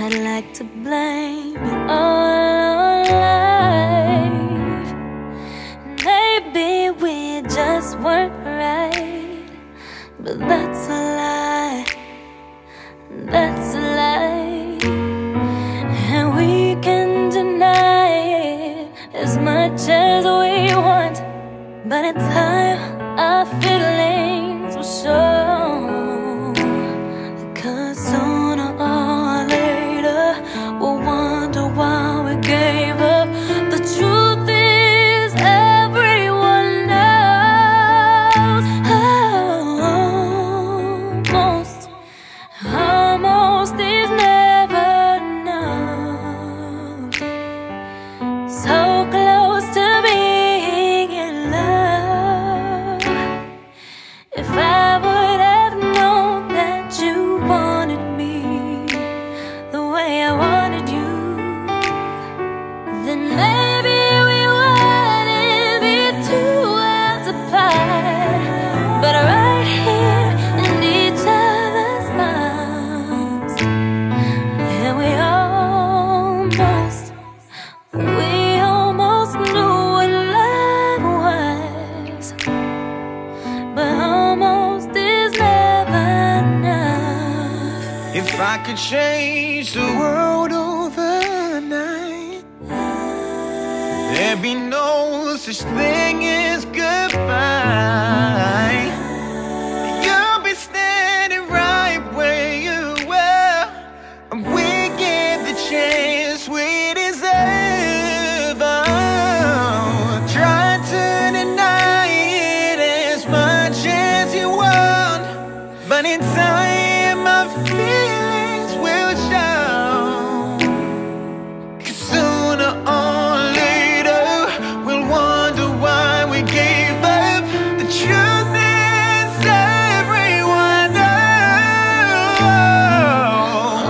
I'd like to blame it all on life. Maybe we just weren't right, but that's a lie. That's a lie. And we can deny it as much as we want, but in time our feelings will show. 'Cause sooner or later we'll wonder why we gave up. The truth is everyone knows. Almost is never enough. So close to being in love. If I would have known that you wanted me the way I wanted you, then maybe we wouldn't be 2 worlds apart, but right here in each other's arms. And we almost knew what love was, but almost is never enough. If I could change the world overnight, there'd be no such thing as goodbye. You'll be standing right where you were, and we get the chance we deserve. Oh, try to deny it as much as you want, but in time my feelings will show. 'Cause sooner or later we'll wonder why we gave up. The truth is everyone knows.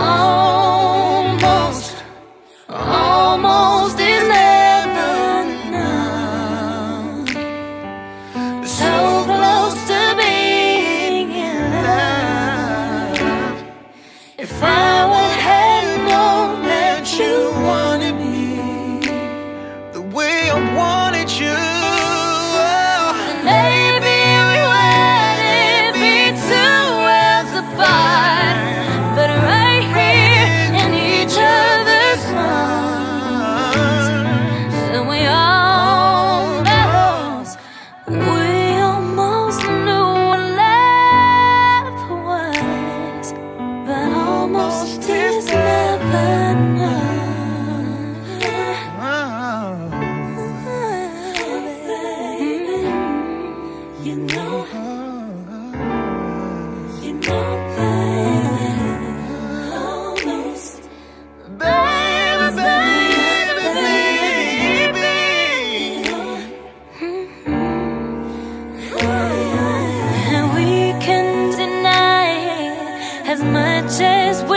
Almost is never enough. So close to being in love. If I would have known that you wanted me The way I wanted you. maybe we wouldn't be 2 worlds apart, but right here in each other's arms. And we almost knew what love was, but almost is never enough. You know, almost, Baby, baby, baby. and we can deny it as much as we